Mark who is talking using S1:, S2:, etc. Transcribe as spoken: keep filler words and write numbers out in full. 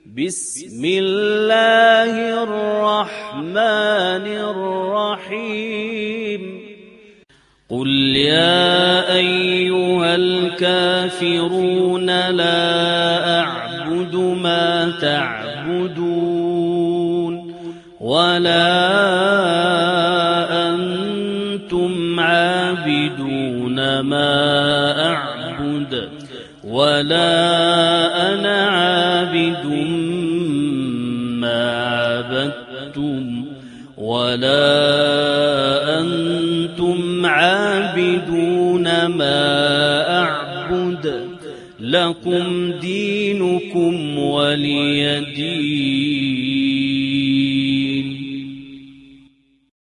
S1: بسم الله الرحمن الرحيم قل يا أيها الكافرون لا أعبد ما تعبدون ولا أنتم عابدون ما أعبد ولا أنا عابد ما عبدتم ولا أنتم عابدون ما أعبد لكم دينكم ولي دين.